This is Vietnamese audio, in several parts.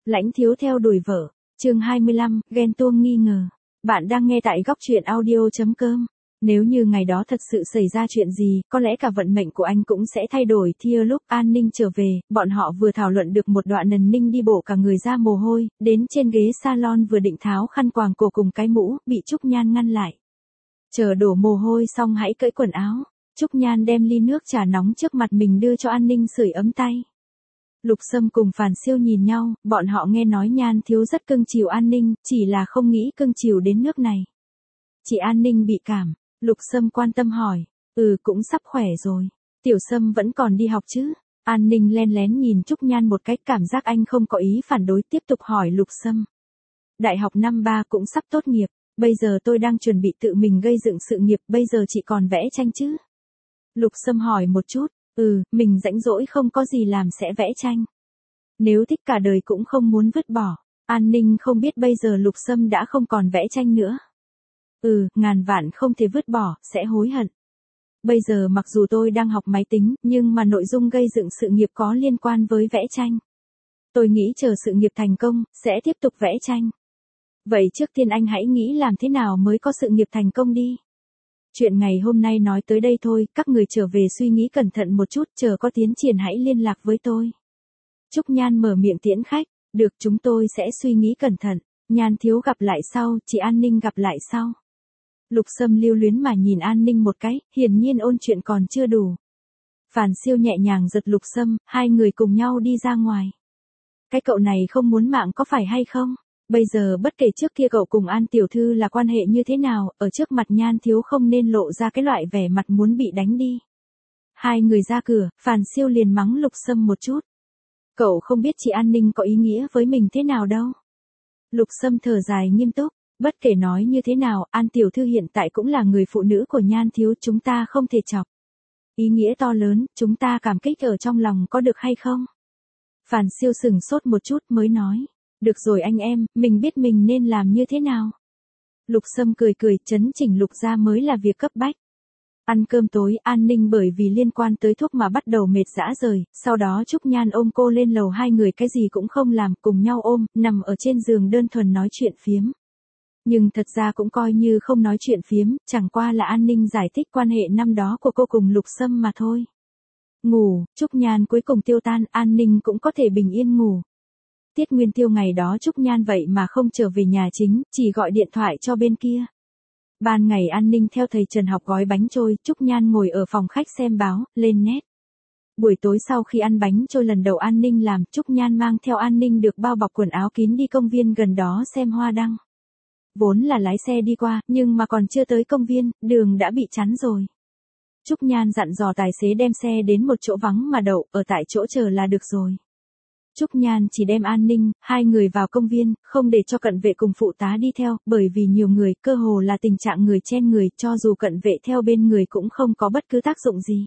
Lãnh thiếu theo đuổi vợ. Chương 25, ghen tuông nghi ngờ. Bạn đang nghe tại góc truyện audio.com. Nếu như ngày đó thật sự xảy ra chuyện gì, có lẽ cả vận mệnh của anh cũng sẽ thay đổi. Thia lúc An Ninh trở về, bọn họ vừa thảo luận được một đoạn, Nần Ninh đi bộ cả người ra mồ hôi, đến trên ghế salon vừa định tháo khăn quàng cổ cùng cái mũ, bị Trúc Nhan ngăn lại. Chờ đổ mồ hôi xong hãy cởi quần áo. Trúc Nhan đem ly nước trà nóng trước mặt mình đưa cho An Ninh sưởi ấm tay. Lục Sâm cùng Phàn Siêu nhìn nhau, bọn họ nghe nói Nhan thiếu rất cưng chiều An Ninh, chỉ là không nghĩ cưng chiều đến nước này. Chị An Ninh bị cảm, Lục Sâm quan tâm hỏi, cũng sắp khỏe rồi. Tiểu Sâm vẫn còn đi học chứ? An Ninh len lén nhìn Trúc Nhan một cách, cảm giác anh không có ý phản đối, tiếp tục hỏi Lục Sâm. Đại học năm 3 cũng sắp tốt nghiệp, bây giờ tôi đang chuẩn bị tự mình gây dựng sự nghiệp, bây giờ chị còn vẽ tranh chứ? Lục Sâm hỏi một chút. Mình rảnh rỗi không có gì làm sẽ vẽ tranh. Nếu thích cả đời cũng không muốn vứt bỏ. An Ninh không biết bây giờ Lục Sâm đã không còn vẽ tranh nữa. Ngàn vạn không thể vứt bỏ, sẽ hối hận. Bây giờ mặc dù tôi đang học máy tính, nhưng mà nội dung gây dựng sự nghiệp có liên quan với vẽ tranh. Tôi nghĩ chờ sự nghiệp thành công, sẽ tiếp tục vẽ tranh. Vậy trước tiên anh hãy nghĩ làm thế nào mới có sự nghiệp thành công đi. Chuyện ngày hôm nay nói tới đây thôi, các người trở về suy nghĩ cẩn thận một chút, chờ có tiến triển hãy liên lạc với tôi. Trúc Nhan mở miệng tiễn khách, được, chúng tôi sẽ suy nghĩ cẩn thận. Nhan thiếu gặp lại sau, chị An Ninh gặp lại sau. Lục Sâm lưu luyến mà nhìn An Ninh một cái, hiển nhiên ôn chuyện còn chưa đủ. Phàn Siêu nhẹ nhàng giật Lục Sâm, hai người cùng nhau đi ra ngoài. Cái cậu này không muốn mạng có phải hay không? Bây giờ bất kể trước kia cậu cùng An tiểu thư là quan hệ như thế nào, ở trước mặt Nhan thiếu không nên lộ ra cái loại vẻ mặt muốn bị đánh đi. Hai người ra cửa, Phàn Siêu liền mắng Lục Sâm một chút. Cậu không biết chị An Ninh có ý nghĩa với mình thế nào đâu. Lục Sâm thở dài nghiêm túc, bất kể nói như thế nào, An tiểu thư hiện tại cũng là người phụ nữ của Nhan thiếu, chúng ta không thể chọc. Ý nghĩa to lớn, chúng ta cảm kích ở trong lòng có được hay không? Phàn Siêu sừng sốt một chút mới nói. Được rồi anh em, mình biết mình nên làm như thế nào. Lục Sâm cười cười, chấn chỉnh Lục gia mới là việc cấp bách. Ăn cơm tối, An Ninh bởi vì liên quan tới thuốc mà bắt đầu mệt rã rời, sau đó Trúc Nhan ôm cô lên lầu, hai người cái gì cũng không làm, cùng nhau ôm, nằm ở trên giường đơn thuần nói chuyện phiếm. Nhưng thật ra cũng coi như không nói chuyện phiếm, chẳng qua là An Ninh giải thích quan hệ năm đó của cô cùng Lục Sâm mà thôi. Ngủ, Trúc Nhan cuối cùng tiêu tan, An Ninh cũng có thể bình yên ngủ. Tiết Nguyên Tiêu ngày đó Trúc Nhan vậy mà không trở về nhà chính, chỉ gọi điện thoại cho bên kia. Ban ngày An Ninh theo thầy Trần học gói bánh trôi, Trúc Nhan ngồi ở phòng khách xem báo, lên net. Buổi tối sau khi ăn bánh trôi lần đầu An Ninh làm, Trúc Nhan mang theo An Ninh được bao bọc quần áo kín đi công viên gần đó xem hoa đăng. Vốn là lái xe đi qua, nhưng mà còn chưa tới công viên, đường đã bị chắn rồi. Trúc Nhan dặn dò tài xế đem xe đến một chỗ vắng mà đậu, ở tại chỗ chờ là được rồi. Trúc Nhan chỉ đem An Ninh, hai người vào công viên, không để cho cận vệ cùng phụ tá đi theo, bởi vì nhiều người, cơ hồ là tình trạng người chen người, cho dù cận vệ theo bên người cũng không có bất cứ tác dụng gì.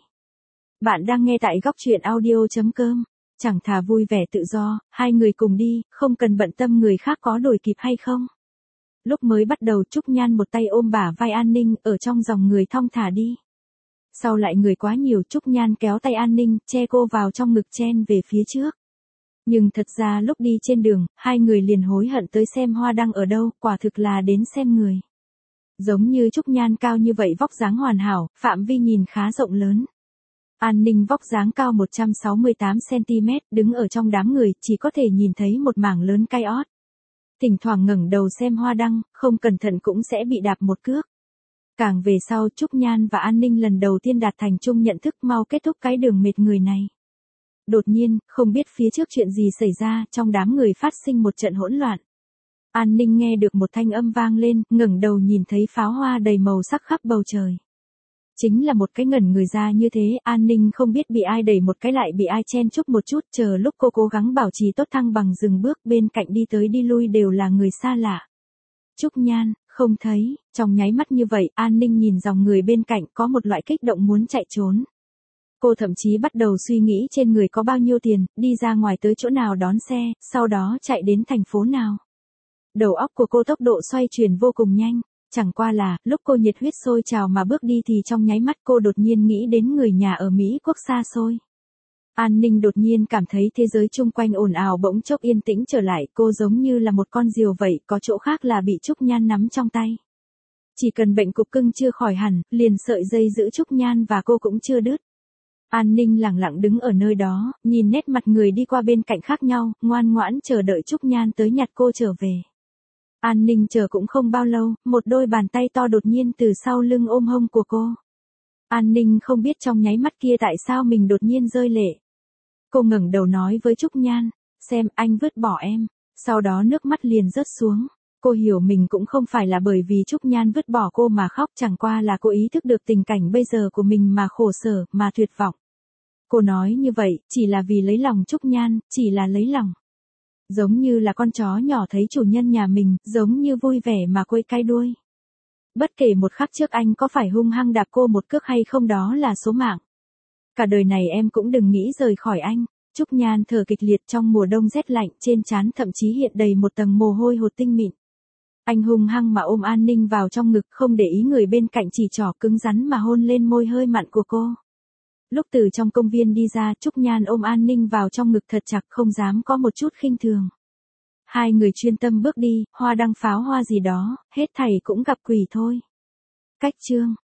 Bạn đang nghe tại góc truyện audio.com, chẳng thà vui vẻ tự do, hai người cùng đi, không cần bận tâm người khác có đuổi kịp hay không. Lúc mới bắt đầu Trúc Nhan một tay ôm bả vai An Ninh, ở trong dòng người thong thả đi. Sau lại người quá nhiều, Trúc Nhan kéo tay An Ninh, che cô vào trong ngực chen về phía trước. Nhưng thật ra lúc đi trên đường, hai người liền hối hận tới xem hoa đăng ở đâu, quả thực là đến xem người. Giống như Trúc Nhan cao như vậy, vóc dáng hoàn hảo, phạm vi nhìn khá rộng lớn. An Ninh vóc dáng cao 168cm, đứng ở trong đám người, chỉ có thể nhìn thấy một mảng lớn cai ót. Thỉnh thoảng ngẩng đầu xem hoa đăng, không cẩn thận cũng sẽ bị đạp một cước. Càng về sau, Trúc Nhan và An Ninh lần đầu tiên đạt thành chung nhận thức mau kết thúc cái đường mệt người này. Đột nhiên, không biết phía trước chuyện gì xảy ra, trong đám người phát sinh một trận hỗn loạn. An Ninh nghe được một thanh âm vang lên, ngẩng đầu nhìn thấy pháo hoa đầy màu sắc khắp bầu trời. Chính là một cái ngẩn người ra như thế, An Ninh không biết bị ai đẩy một cái lại bị ai chen chúc một chút, chờ lúc cô cố gắng bảo trì tốt thăng bằng dừng bước, bên cạnh đi tới đi lui đều là người xa lạ. Trúc Nhan, không thấy, trong nháy mắt như vậy, An Ninh nhìn dòng người bên cạnh có một loại kích động muốn chạy trốn. Cô thậm chí bắt đầu suy nghĩ trên người có bao nhiêu tiền, đi ra ngoài tới chỗ nào đón xe, sau đó chạy đến thành phố nào. Đầu óc của cô tốc độ xoay chuyển vô cùng nhanh, chẳng qua là, lúc cô nhiệt huyết sôi trào mà bước đi thì trong nháy mắt cô đột nhiên nghĩ đến người nhà ở Mỹ Quốc xa xôi. An Ninh đột nhiên cảm thấy thế giới chung quanh ồn ào bỗng chốc yên tĩnh trở lại, cô giống như là một con diều vậy, có chỗ khác là bị Trúc Nhan nắm trong tay. Chỉ cần bệnh cục cưng chưa khỏi hẳn, liền sợi dây giữ Trúc Nhan và cô cũng chưa đứt. An Ninh lặng lặng đứng ở nơi đó, nhìn nét mặt người đi qua bên cạnh khác nhau, ngoan ngoãn chờ đợi Trúc Nhan tới nhặt cô trở về. An Ninh chờ cũng không bao lâu, một đôi bàn tay to đột nhiên từ sau lưng ôm hông của cô. An Ninh không biết trong nháy mắt kia tại sao mình đột nhiên rơi lệ. Cô ngẩng đầu nói với Trúc Nhan, xem anh vứt bỏ em, sau đó nước mắt liền rớt xuống. Cô hiểu mình cũng không phải là bởi vì Trúc Nhan vứt bỏ cô mà khóc, chẳng qua là cô ý thức được tình cảnh bây giờ của mình mà khổ sở, mà tuyệt vọng. Cô nói như vậy, chỉ là vì lấy lòng Trúc Nhan, chỉ là lấy lòng. Giống như là con chó nhỏ thấy chủ nhân nhà mình, giống như vui vẻ mà quây cái đuôi. Bất kể một khắc trước anh có phải hung hăng đạp cô một cước hay không đó là số mạng. Cả đời này em cũng đừng nghĩ rời khỏi anh. Trúc Nhan thở kịch liệt trong mùa đông rét lạnh, trên trán thậm chí hiện đầy một tầng mồ hôi hột tinh mịn. Anh hung hăng mà ôm An Ninh vào trong ngực, không để ý người bên cạnh, chỉ trỏ cứng rắn mà hôn lên môi hơi mặn của cô. Lúc từ trong công viên đi ra, Trúc Nhan ôm An Ninh vào trong ngực thật chặt, không dám có một chút khinh thường. Hai người chuyên tâm bước đi, hoa đăng pháo hoa gì đó, hết thảy cũng gặp quỷ thôi. Cách chương